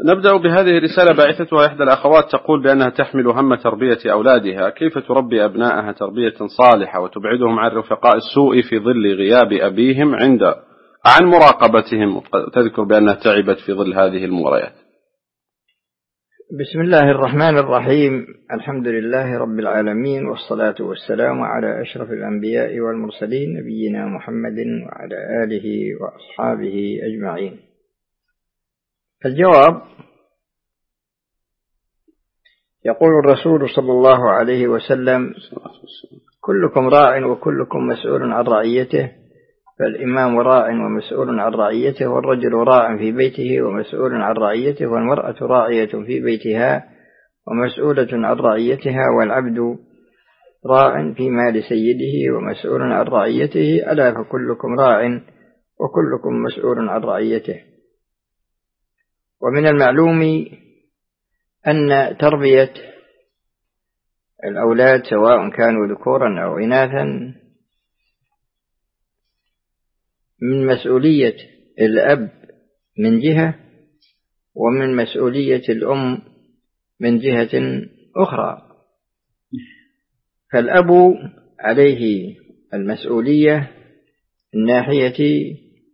نبدأ بهذه الرسالة. باعثتها إحدى الأخوات تقول بأنها تحمل هم تربية أولادها، كيف تربي أبنائها تربية صالحة وتبعدهم عن رفقاء السوء في ظل غياب أبيهم عن مراقبتهم، تذكر بأنها تعبت في ظل هذه المغريات. بسم الله الرحمن الرحيم، الحمد لله رب العالمين، والصلاة والسلام على أشرف الأنبياء والمرسلين نبينا محمد وعلى آله وأصحابه أجمعين. الجواب: يقول الرسول صلى الله عليه وسلم: كلكم راع وكلكم مسؤول عن رعيته، فالإمام راع ومسؤول عن رعيته، والرجل راع في بيته ومسؤول عن رعيته، والمرأة راعية في بيتها ومسؤولة عن رعيتها، والعبد راع في مال سيده ومسؤول عن رعيته، ألا فكلكم راع وكلكم مسؤول عن رعيته. ومن المعلوم أن تربية الأولاد سواء كانوا ذكورا أو إناثا من مسؤولية الأب من جهة، ومن مسؤولية الأم من جهة أخرى. فالأب عليه المسؤولية من ناحية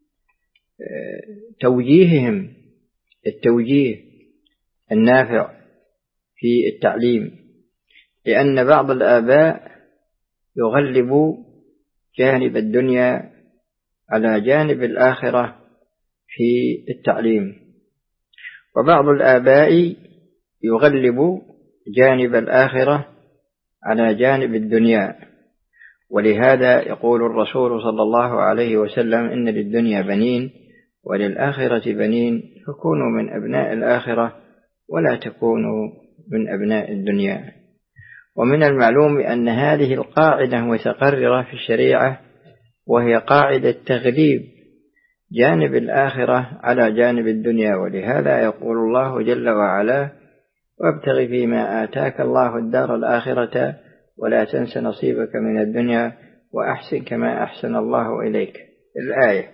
توجيههم التوجيه النافع في التعليم، لأن بعض الآباء يغلب جانب الدنيا على جانب الآخرة في التعليم، وبعض الآباء يغلب جانب الآخرة على جانب الدنيا. ولهذا يقول الرسول صلى الله عليه وسلم: إن للدنيا بنين وللآخرة بنين، فكونوا من أبناء الآخرة ولا تكونوا من أبناء الدنيا. ومن المعلوم أن هذه القاعدة متقررة في الشريعة، وهي قاعدة تغليب جانب الآخرة على جانب الدنيا. ولهذا يقول الله جل وعلا: وابتغ فيما آتاك الله الدار الآخرة ولا تنس نصيبك من الدنيا وأحسن كما أحسن الله إليك، الآية.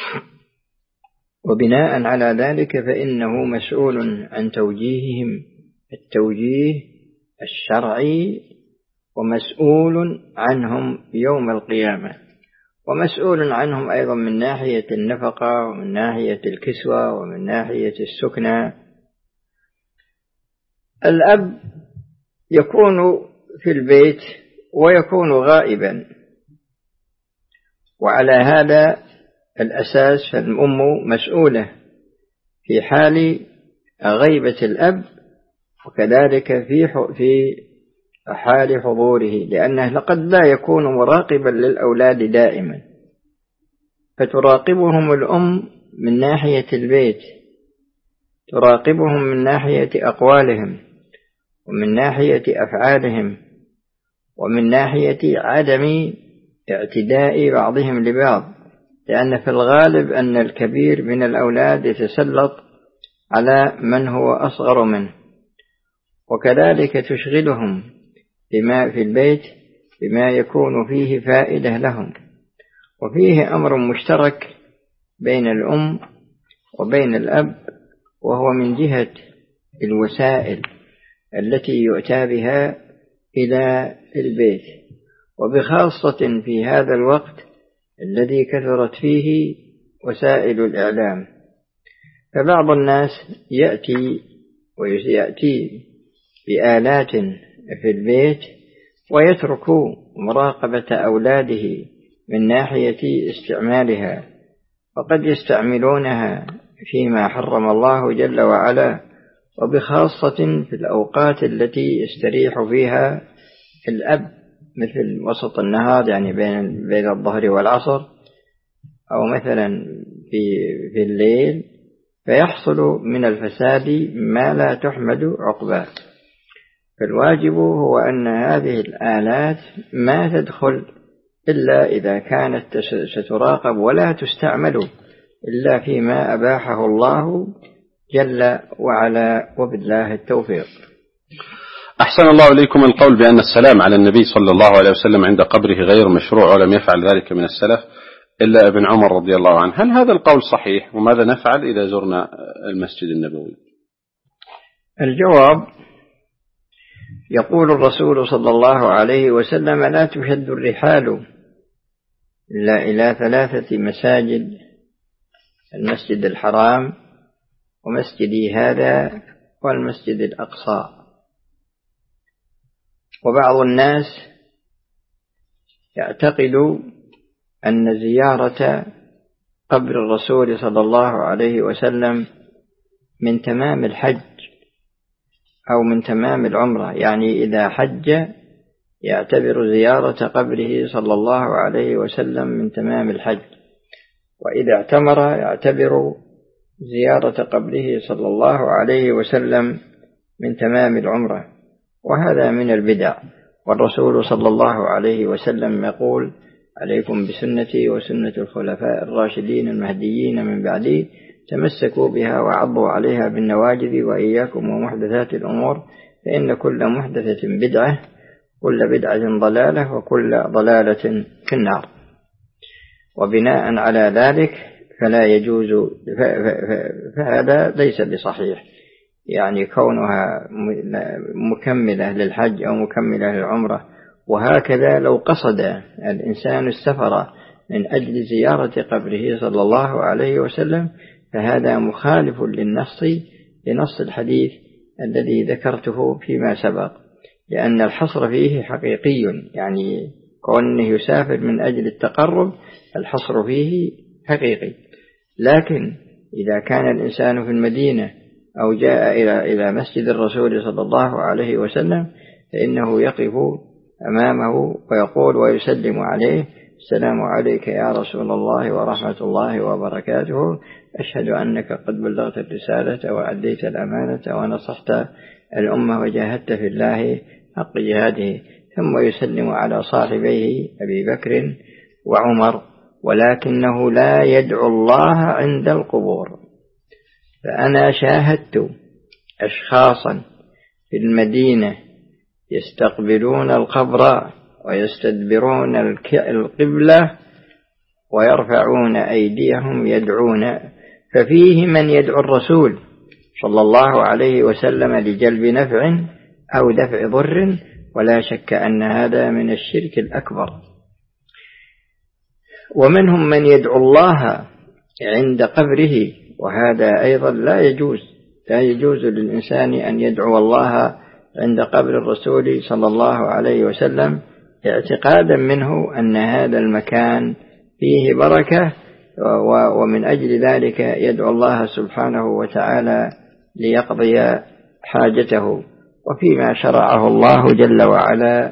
وبناء على ذلك فإنه مسؤول عن توجيههم التوجيه الشرعي، ومسؤول عنهم يوم القيامة، ومسؤول عنهم أيضا من ناحية النفقة ومن ناحية الكسوة ومن ناحية السكنى. الأب يكون في البيت ويكون غائبا، وعلى هذا الأساس فالأم مسؤولة في حال غيبة الأب، وكذلك في حال حضوره، لأنه لقد لا يكون مراقبا للأولاد دائما، فتراقبهم الأم من ناحية البيت، تراقبهم من ناحية أقوالهم ومن ناحية أفعالهم ومن ناحية عدم اعتداء بعضهم لبعض، لأن في الغالب أن الكبير من الأولاد يتسلط على من هو أصغر منه، وكذلك تشغلهم بما في البيت بما يكون فيه فائدة لهم. وفيه أمر مشترك بين الأم وبين الأب، وهو من جهة الوسائل التي يؤتى بها إلى البيت، وبخاصة في هذا الوقت الذي كثرت فيه وسائل الإعلام. فبعض الناس يأتي بآلات في البيت ويترك مراقبة أولاده من ناحية استعمالها، وقد يستعملونها فيما حرم الله جل وعلا، وبخاصة في الأوقات التي يستريح فيها الأب، مثل وسط النهار، يعني بين الظهر والعصر، أو مثلا في الليل، فيحصل من الفساد ما لا تحمد عقباه. فالواجب هو أن هذه الآلات ما تدخل إلا إذا كانت ستراقب، ولا تستعمل إلا فيما أباحه الله جل وعلا، وبالله التوفيق. أحسن الله إليكم. القول بأن السلام على النبي صلى الله عليه وسلم عند قبره غير مشروع، ولم يفعل ذلك من السلف إلا ابن عمر رضي الله عنه، هل هذا القول صحيح؟ وماذا نفعل إذا زرنا المسجد النبوي؟ الجواب: يقول الرسول صلى الله عليه وسلم: لا تشد الرحال إلا إلى 3 مساجد: المسجد الحرام، ومسجدي هذا، والمسجد الأقصى. وبعض الناس يعتقد أن زيارة قبر الرسول صلى الله عليه وسلم من تمام الحج أو من تمام العمرة، يعني إذا حج يعتبر زيارة قبره صلى الله عليه وسلم من تمام الحج، وإذا اعتمر يعتبر زيارة قبره صلى الله عليه وسلم من تمام العمرة، وهذا من البدع. والرسول صلى الله عليه وسلم يقول: عليكم بسنتي وسنة الخلفاء الراشدين المهديين من بعدي، تمسكوا بها وعضوا عليها بالنواجذ، وإياكم ومحدثات الأمور، فإن كل محدثة بدعة، كل بدعة ضلالة، وكل ضلالة في النار. وبناء على ذلك فلا يجوز، فهذا ليس بصحيح، يعني كونها مكملة للحج أو مكملة للعمرة. وهكذا لو قصد الإنسان السفر من أجل زيارة قبره صلى الله عليه وسلم فهذا مخالف لنص الحديث الذي ذكرته فيما سبق، لأن الحصر فيه حقيقي، يعني كونه يسافر من أجل التقرب الحصر فيه حقيقي. لكن إذا كان الإنسان في المدينة أو جاء إلى مسجد الرسول صلى الله عليه وسلم فإنه يقف أمامه ويقول ويسلم عليه: السلام عليك يا رسول الله ورحمة الله وبركاته، أشهد أنك قد بلغت الرسالة وأديت الأمانة ونصحت الأمة وجاهدت في الله حق جهاده. ثم يسلم على صاحبيه أبي بكر وعمر، ولكنه لا يدعو الله عند القبور. فأنا شاهدت أشخاصا في المدينة يستقبلون القبر ويستدبرون القبلة ويرفعون أيديهم يدعون، ففيه من يدعو الرسول صلى الله عليه وسلم لجلب نفع أو دفع ضر، ولا شك أن هذا من الشرك الأكبر. ومنهم من يدعو الله عند قبره، وهذا أيضا لا يجوز للإنسان أن يدعو الله عند قبر الرسول صلى الله عليه وسلم اعتقادا منه أن هذا المكان فيه بركة، ومن أجل ذلك يدعو الله سبحانه وتعالى ليقضي حاجته. وفيما شرعه الله جل وعلا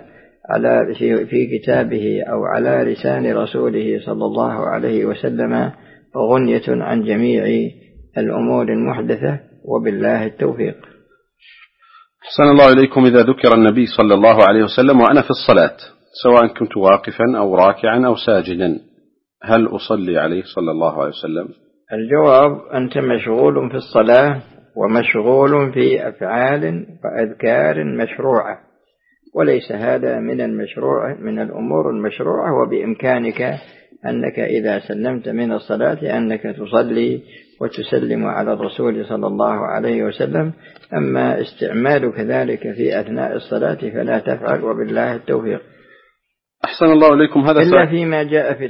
في كتابه أو على لسان رسوله صلى الله عليه وسلم غنية عن جميع الأمور المحدثة، وبالله التوفيق. أحسن الله إليكم. إذا ذكر النبي صلى الله عليه وسلم وأنا في الصلاة، سواء كنت واقفا أو راكعا أو ساجدا، هل أصلي عليه صلى الله عليه وسلم؟ الجواب: أنت مشغول في الصلاة ومشغول في أفعال وأذكار مشروعة، وليس هذا من الأمور المشروعة. وبإمكانك أنك إذا سلمت من الصلاة أنك تصلي وتسلم على الرسول صلى الله عليه وسلم، أما استعمالك ذلك في أثناء الصلاة فلا تفعل، وبالله التوفيق. أحسن الله إليكم. هذا إلا فيما جاء في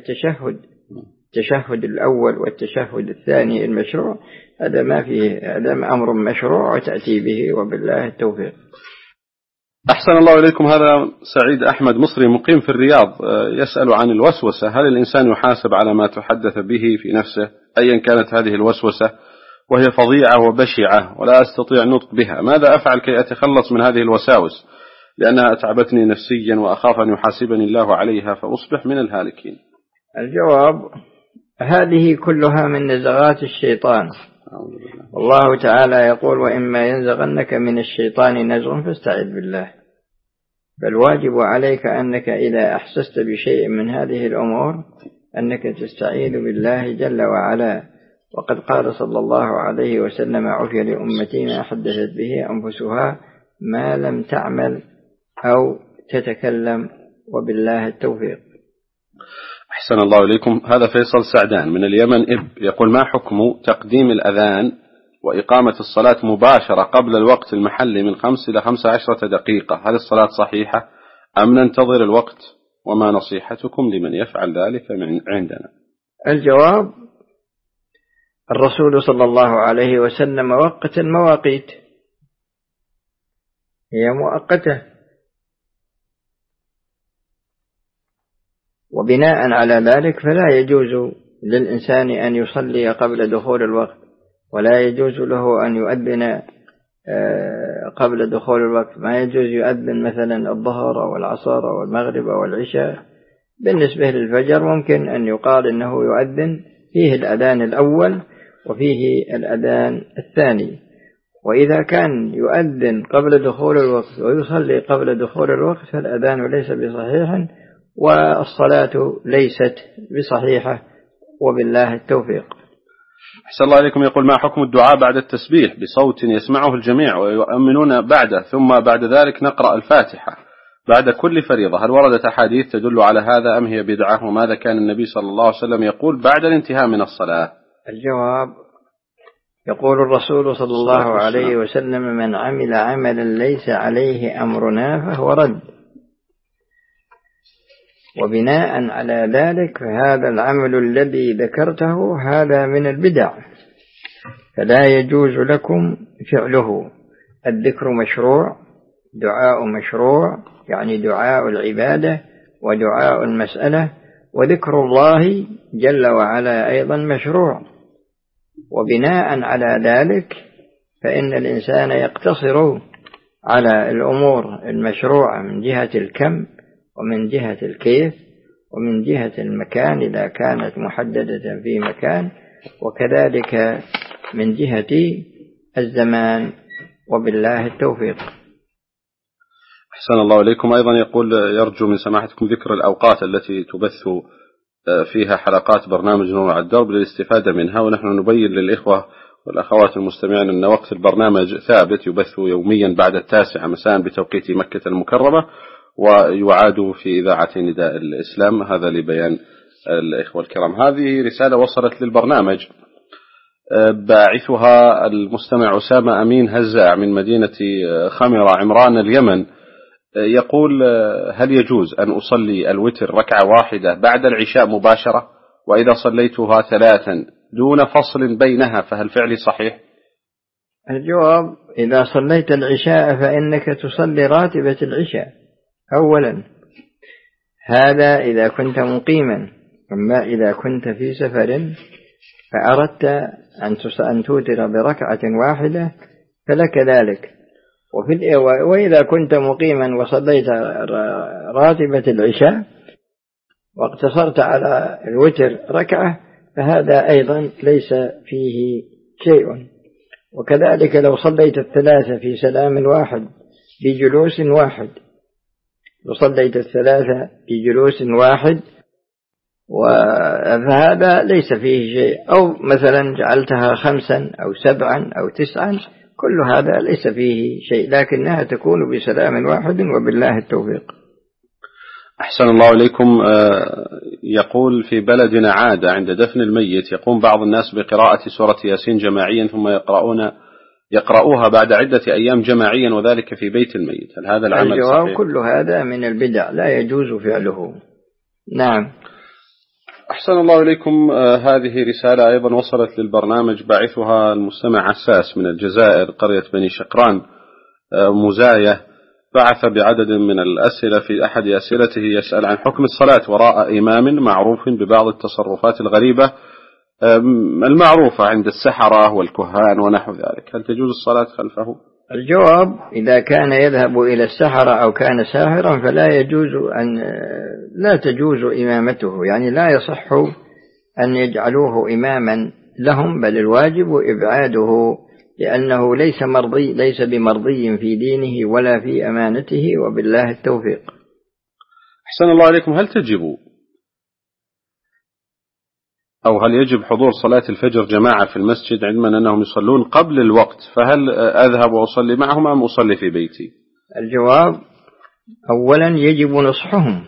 التشهد الأول والتشهد الثاني المشروع، هذا ما فيه، هذا أمر مشروع وتأتي به، وبالله التوفيق. أحسن الله إليكم. هذا سعيد أحمد مصري مقيم في الرياض يسأل عن الوسوسة: هل الإنسان يحاسب على ما تحدث به في نفسه أيا كانت هذه الوسوسة، وهي فظيعة وبشعة ولا أستطيع النطق بها؟ ماذا أفعل كي أتخلص من هذه الوساوس، لأنها أتعبتني نفسيا وأخاف أن يحاسبني الله عليها فأصبح من الهالكين؟ الجواب: هذه كلها من نزغات الشيطان، والله تعالى يقول: وإما ينزغنك من الشيطان نزغ فاستعذ بالله. فالواجب عليك أنك إذا أحسست بشيء من هذه الأمور أنك تستعيذ بالله جل وعلا. وقد قال صلى الله عليه وسلم: عفي لأمتي ما حدثت به أنفسها ما لم تعمل أو تتكلم، وبالله التوفيق. أحسن الله إليكم. هذا فيصل سعدان من اليمن يقول: ما حكم تقديم الأذان وإقامة الصلاة مباشرة قبل الوقت المحلي من 5 إلى 15 دقيقة، هل الصلاة صحيحة أم ننتظر الوقت؟ وما نصيحتكم لمن يفعل ذلك عندنا؟ الجواب: الرسول صلى الله عليه وسلم وقت المواقيت، هي مؤقتة، وبناء على ذلك فلا يجوز للإنسان أن يصلي قبل دخول الوقت، ولا يجوز له أن يؤذن قبل دخول الوقت. ما يجوز يؤذن مثلا الظهر أو العصر أو المغرب أو العشاء. بالنسبة للفجر ممكن أن يقال إنه يؤذن فيه الأذان الأول وفيه الأذان الثاني، وإذا كان يؤذن قبل دخول الوقت ويصلي قبل دخول الوقت فالأذان ليس بصحيح والصلاة ليست بصحيحة، وبالله التوفيق. أحسن الله عليكم. يقول: ما حكم الدعاء بعد التسبيح بصوت يسمعه الجميع ويؤمنون بعده، ثم بعد ذلك نقرأ الفاتحة بعد كل فريضة؟ هل وردت أحاديث تدل على هذا أم هي بدعة؟ وماذا كان النبي صلى الله عليه وسلم يقول بعد الانتهاء من الصلاة؟ الجواب: يقول الرسول صلى الله عليه وسلم: من عمل عملا ليس عليه أمرنا فهو رد. وبناء على ذلك فهذا العمل الذي ذكرته هذا من البدع، فلا يجوز لكم فعله. الذكر مشروع، دعاء مشروع، يعني دعاء العبادة ودعاء المسألة، وذكر الله جل وعلا أيضا مشروع. وبناء على ذلك فإن الإنسان يقتصر على الأمور المشروعة من جهة الكم ومن جهة الكيف ومن جهة المكان إذا كانت محددة في مكان، وكذلك من جهة الزمان، وبالله التوفيق. أحسن الله إليكم. أيضا يقول: يرجو من سماحتكم ذكر الأوقات التي تبث فيها حلقات برنامج نور على الدرب للاستفادة منها، ونحن نبين للإخوة والأخوات المستمعين أن وقت البرنامج ثابت، يبث يوميا بعد 9 مساء بتوقيت مكة المكرمة، ويعاد في إذاعة نداء الإسلام. هذا لبيان الإخوة الكرام. هذه رسالة وصلت للبرنامج، باعثها المستمع أسامة أمين هزاع من مدينة خمرة عمران اليمن. يقول: هل يجوز أن أصلي الوتر ركعة واحدة بعد العشاء مباشرة، وإذا صليتها 3 دون فصل بينها فهل فعلي صحيح؟ الجواب: إذا صليت العشاء فإنك تصلي راتبة العشاء أولا، هذا إذا كنت مقيما. أما إذا كنت في سفر فأردت أن توتر بركعة واحدة فلك ذلك. وإذا كنت مقيما وصليت راتبة العشاء واقتصرت على الوتر ركعة فهذا أيضا ليس فيه شيء. وكذلك لو صليت 3 في سلام واحد بجلوس واحد، وصليت 3 بجلوس واحد فهذا ليس فيه شيء. أو مثلا جعلتها 5 أو 7 أو 9، كل هذا ليس فيه شيء، لكنها تكون بسلام واحد، وبالله التوفيق. أحسن الله إليكم. يقول: في بلدنا عادة عند دفن الميت يقوم بعض الناس بقراءة سورة ياسين جماعيا ثم يقرؤوها بعد عدة أيام جماعيا، وذلك في بيت الميت، هل هذا العمل صحيح؟ كل هذا من البدع لا يجوز فعله. نعم. أحسن الله إليكم. هذه رسالة أيضا وصلت للبرنامج، باعثها المستمع عساس من الجزائر قرية بني شقران مزاية. بعث بعدد من الأسئلة، في أحد أسئلته يسأل عن حكم الصلاة وراء إمام معروف ببعض التصرفات الغريبة المعروفة عند السحرة والكهان ونحو ذلك، هل تجوز الصلاة خلفه؟ الجواب: إذا كان يذهب إلى السحرة أو كان ساحرا لا تجوز إمامته، يعني لا يصح أن يجعلوه إماما لهم، بل الواجب إبعاده، لأنه ليس بمرضي في دينه ولا في أمانته، وبالله التوفيق. أحسن الله عليكم. هل يجب حضور صلاة الفجر جماعة في المسجد، علما أنهم يصلون قبل الوقت، فهل أذهب وأصلي معهم أم أصلي في بيتي؟ الجواب: أولا يجب نصحهم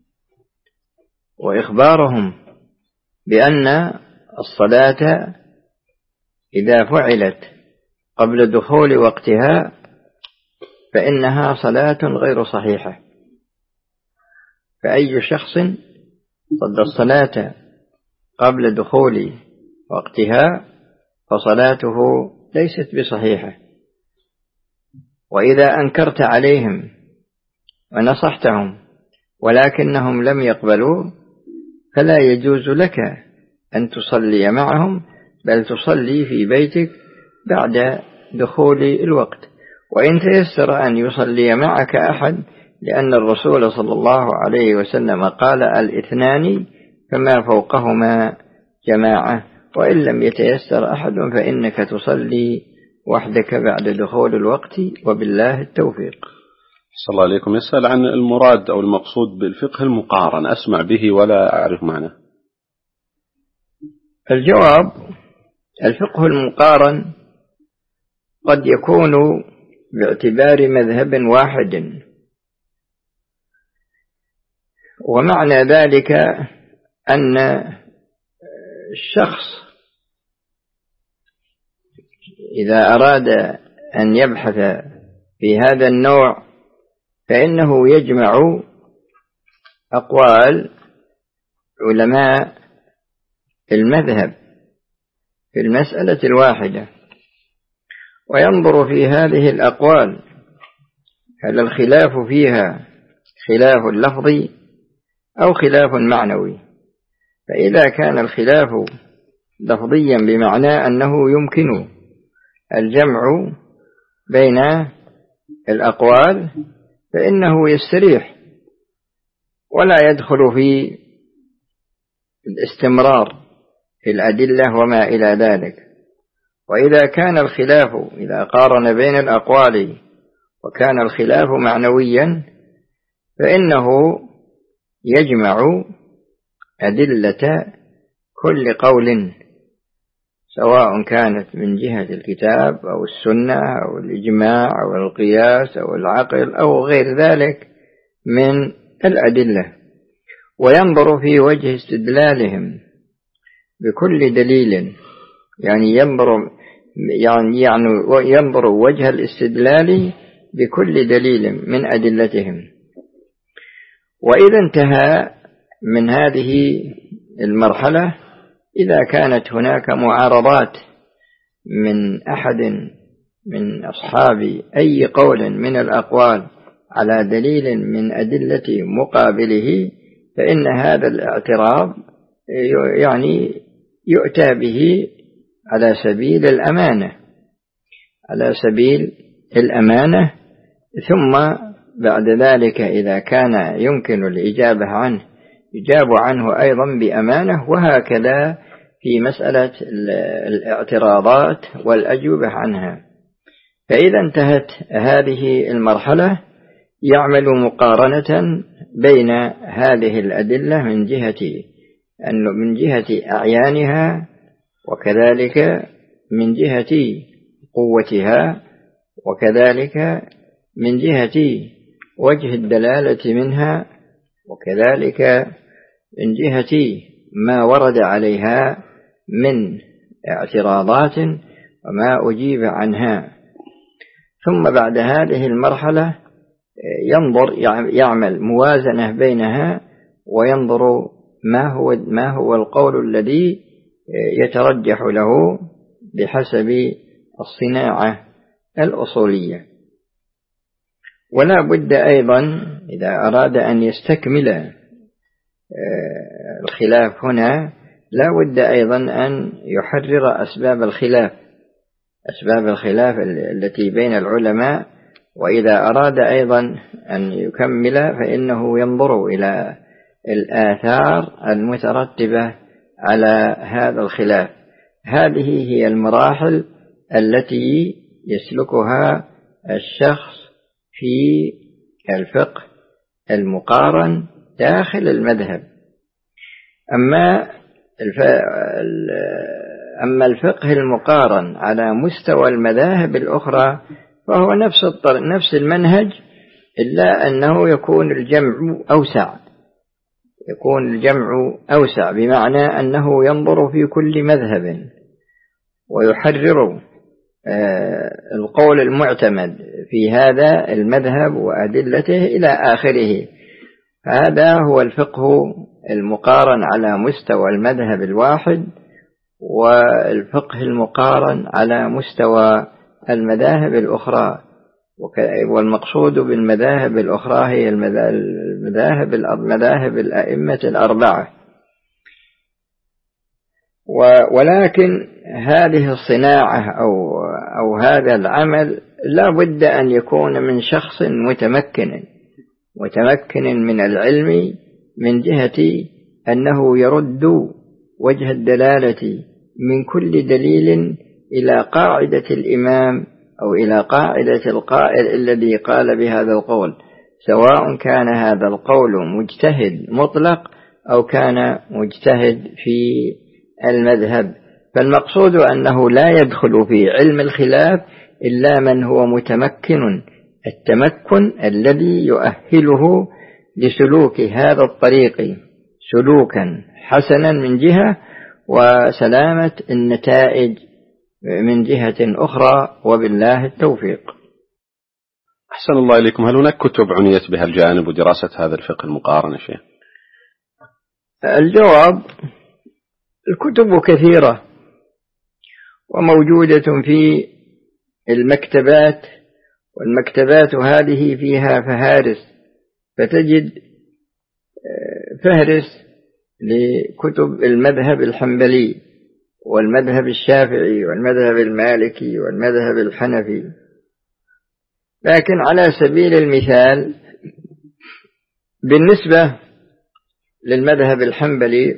وإخبارهم بأن الصلاة إذا فعلت قبل دخول وقتها فإنها صلاة غير صحيحة. فأي شخص صلى الصلاة قبل دخول وقتها فصلاته ليست بصحيحة. وإذا أنكرت عليهم ونصحتهم ولكنهم لم يقبلوا فلا يجوز لك أن تصلي معهم، بل تصلي في بيتك بعد دخول الوقت. وإن تيسر أن يصلي معك أحد، لأن الرسول صلى الله عليه وسلم قال: الاثنان فما فوقهما جماعة. وإن لم يتيسر أحد فإنك تصلي وحدك بعد دخول الوقت، وبالله التوفيق. صلى الله عليكم. يسأل عن المراد أو المقصود بالفقه المقارن، أسمع به ولا أعرف معناه. الجواب: الفقه المقارن قد يكون باعتبار مذهب واحد، ومعنى ذلك أن الشخص إذا أراد أن يبحث في هذا النوع فإنه يجمع أقوال علماء المذهب في المسألة الواحدة، وينظر في هذه الأقوال هل الخلاف فيها خلاف لفظي أو خلاف معنوي. فإذا كان الخلاف لفظيا بمعنى أنه يمكن الجمع بين الأقوال فإنه يستريح ولا يدخل في الاستمرار في الأدلة وما إلى ذلك. وإذا كان الخلاف، إذا قارن بين الأقوال وكان الخلاف معنويا، فإنه يجمع أدلة كل قول، سواء كانت من جهة الكتاب أو السنة أو الإجماع أو القياس أو العقل أو غير ذلك من الأدلة، وينظر في وجه استدلالهم بكل دليل، يعني ينظر وجه الاستدلال بكل دليل من أدلتهم. وإذا انتهى من هذه المرحلة، إذا كانت هناك معارضات من أحد من أصحاب أي قول من الأقوال على دليل من أدلة مقابله، فإن هذا الاعتراض يعني يؤتى به على سبيل الأمانة، ثم بعد ذلك إذا كان يمكن الإجابة عنه يجاب عنه أيضا بأمانة، وهكذا في مسألة الاعتراضات والأجوبة عنها. فإذا انتهت هذه المرحلة يعمل مقارنة بين هذه الأدلة من جهة أعيانها، وكذلك من جهة قوتها، وكذلك من جهة وجه الدلالة منها، وكذلك من جهة ما ورد عليها من اعتراضات وما أجيب عنها. ثم بعد هذه المرحلة يعمل موازنة بينها، وينظر ما هو القول الذي يترجح له بحسب الصناعة الأصولية. ولا بد أيضا إذا أراد أن يستكمل الخلاف هنا، لا بد أيضا أن يحرر أسباب الخلاف التي بين العلماء. وإذا أراد أيضا أن يكمل فإنه ينظر إلى الآثار المترتبة على هذا الخلاف. هذه هي المراحل التي يسلكها الشخص في الفقه المقارن داخل المذهب. أما الفقه المقارن على مستوى المذاهب الأخرى فهو نفس المنهج، إلا أنه يكون الجمع أوسع، بمعنى أنه ينظر في كل مذهب ويحرر القول المعتمد في هذا المذهب وأدلته إلى آخره. هذا هو الفقه المقارن على مستوى المذهب الواحد، والفقه المقارن على مستوى المذاهب الأخرى. والمقصود بالمذاهب الأخرى هي مذاهب الأئمة الأربعة. ولكن هذه الصناعة أو هذا العمل لا بد أن يكون من شخص متمكن من العلم، من جهة أنه يرد وجه الدلالة من كل دليل إلى قاعدة الإمام أو إلى قاعدة القائل الذي قال بهذا القول، سواء كان هذا القول مجتهد مطلق أو كان مجتهد في المذهب. فالمقصود أنه لا يدخل في علم الخلاف إلا من هو متمكن التمكن الذي يؤهله لسلوك هذا الطريق سلوكا حسنا من جهة، وسلامة النتائج من جهة أخرى، وبالله التوفيق. أحسن الله إليكم. هل هناك كتب عنيت بها الجانب ودراسة هذا الفقه المقارن يا شيخ؟ الجواب: الكتب كثيرة وموجودة في المكتبات، والمكتبات هذه فيها فهارس، فتجد فهرس لكتب المذهب الحنبلي والمذهب الشافعي والمذهب المالكي والمذهب الحنفي. لكن على سبيل المثال بالنسبة للمذهب الحنبلي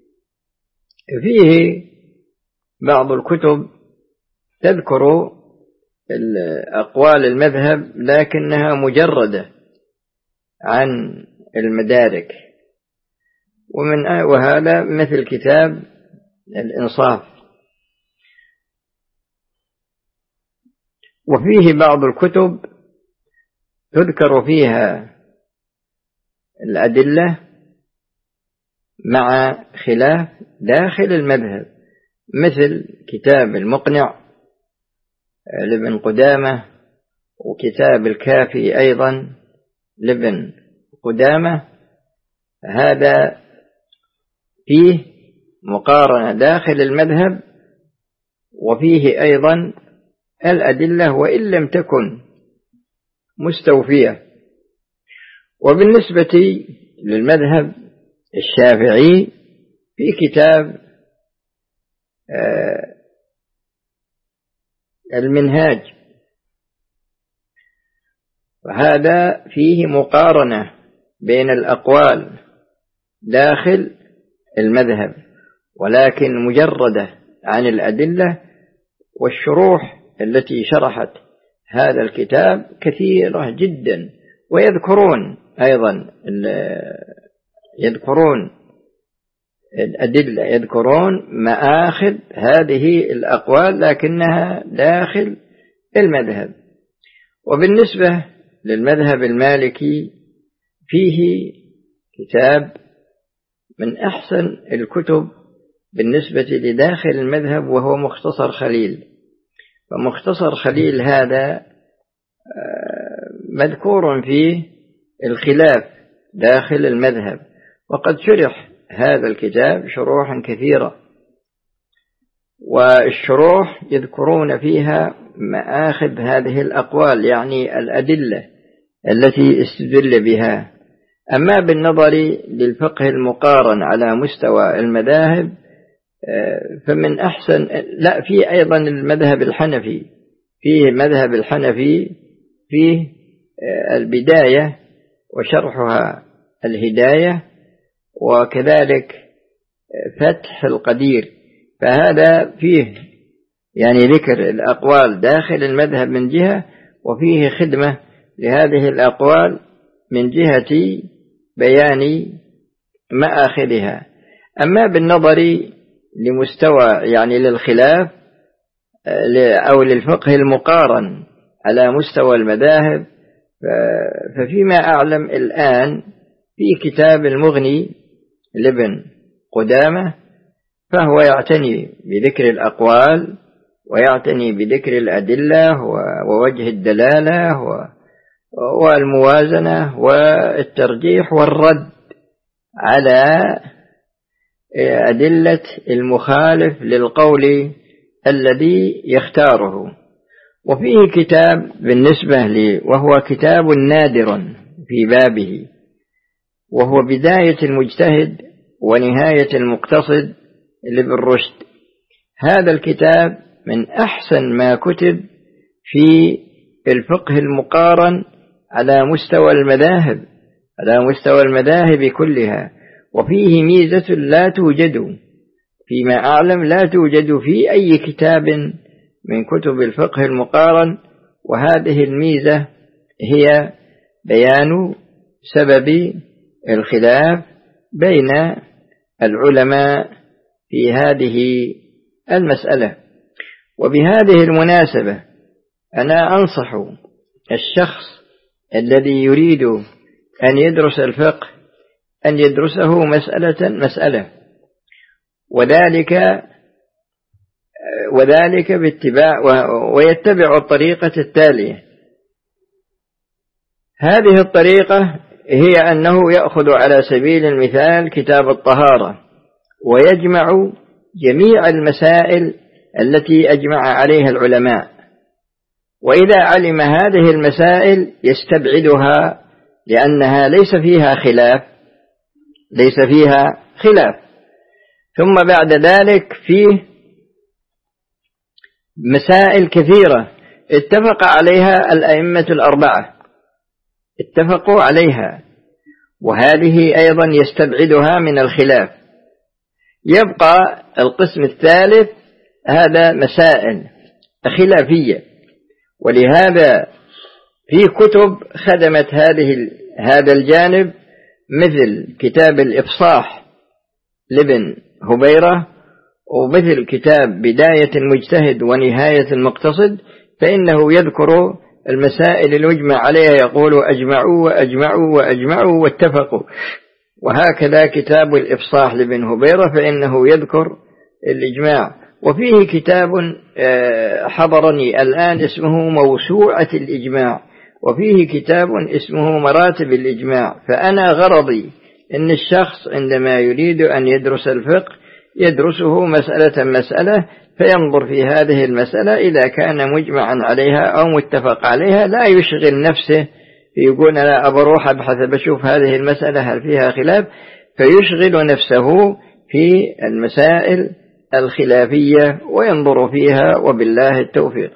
فيه بعض الكتب تذكر أقوال المذهب لكنها مجردة عن المدارك، وهذا مثل كتاب الإنصاف. وفيه بعض الكتب تذكر فيها الأدلة مع خلاف داخل المذهب، مثل كتاب المقنع لابن قدامة، وكتاب الكافي أيضا لابن قدامة. هذا فيه مقارنة داخل المذهب، وفيه أيضا الأدلة وإن لم تكن مستوفية. وبالنسبة للمذهب الشافعي في كتاب المنهاج، وهذا فيه مقارنة بين الأقوال داخل المذهب، ولكن مجردة عن الأدلة. والشروح التي شرحت هذا الكتاب كثيرة جدا، ويذكرون أيضا يذكرون الأدلة، يذكرون مآخذ هذه الأقوال لكنها داخل المذهب. وبالنسبة للمذهب المالكي فيه كتاب من أحسن الكتب بالنسبة لداخل المذهب، وهو مختصر خليل. فمختصر خليل هذا مذكور فيه الخلاف داخل المذهب، وقد شرح هذا الكتاب شروحا كثيرة، والشروح يذكرون فيها مآخذ هذه الأقوال، يعني الأدلة التي استدل بها. أما بالنظر للفقه المقارن على مستوى المذاهب فمن أحسن، لا، في أيضا المذهب الحنفي، فيه المذهب الحنفي فيه البداية وشرحها الهداية، وكذلك فتح القدير. فهذا فيه يعني ذكر الأقوال داخل المذهب من جهة، وفيه خدمة لهذه الأقوال من جهة بيان مآخذها. أما بالنظر لمستوى يعني للخلاف أو للفقه المقارن على مستوى المذاهب، ففيما أعلم الآن في كتاب المغني لابن قدامة، فهو يعتني بذكر الأقوال ويعتني بذكر الأدلة ووجه الدلالة والموازنة والترجيح والرد على أدلة المخالف للقول الذي يختاره. وفيه كتاب بالنسبة لي وهو كتاب نادر في بابه، وهو بداية المجتهد ونهاية المقتصد لابن رشد. هذا الكتاب من أحسن ما كتب في الفقه المقارن على مستوى المذاهب كلها، وفيه ميزة لا توجد فيما أعلم في أي كتاب من كتب الفقه المقارن، وهذه الميزة هي بيان سبب الخلاف بين العلماء في هذه المسألة. وبهذه المناسبة أنا أنصح الشخص الذي يريد أن يدرس الفقه أن يدرسه مسألة، وذلك باتباع ويتبع الطريقة التالية. هذه الطريقة هي أنه يأخذ على سبيل المثال كتاب الطهارة ويجمع جميع المسائل التي أجمع عليها العلماء، وإذا علم هذه المسائل يستبعدها لأنها ليس فيها خلاف. ثم بعد ذلك فيه مسائل كثيرة اتفق عليها الأئمة الأربعة، اتفقوا عليها، وهذه أيضا يستبعدها من الخلاف. يبقى القسم الثالث، هذا مسائل خلافية، ولهذا في كتب خدمت هذا الجانب مثل كتاب الإفصاح لابن هبيرة، ومثل كتاب بداية المجتهد ونهاية المقتصد، فإنه يذكر المسائل المجمع عليها، يقول أجمعوا واتفقوا. وهكذا كتاب الإفصاح لابن هبيرة فإنه يذكر الإجماع. وفيه كتاب حضرني الآن اسمه موسوعة الإجماع، وفيه كتاب اسمه مراتب الإجماع. فأنا غرضي أن الشخص عندما يريد أن يدرس الفقه يدرسه مسألة فينظر في هذه المسألة إذا كان مجمعا عليها أو متفق عليها، لا يشغل نفسه يقول أنا أبروح أبحث بشوف هذه المسألة هل فيها خلاف، فيشغل نفسه في المسائل الخلافية وينظر فيها، وبالله التوفيق.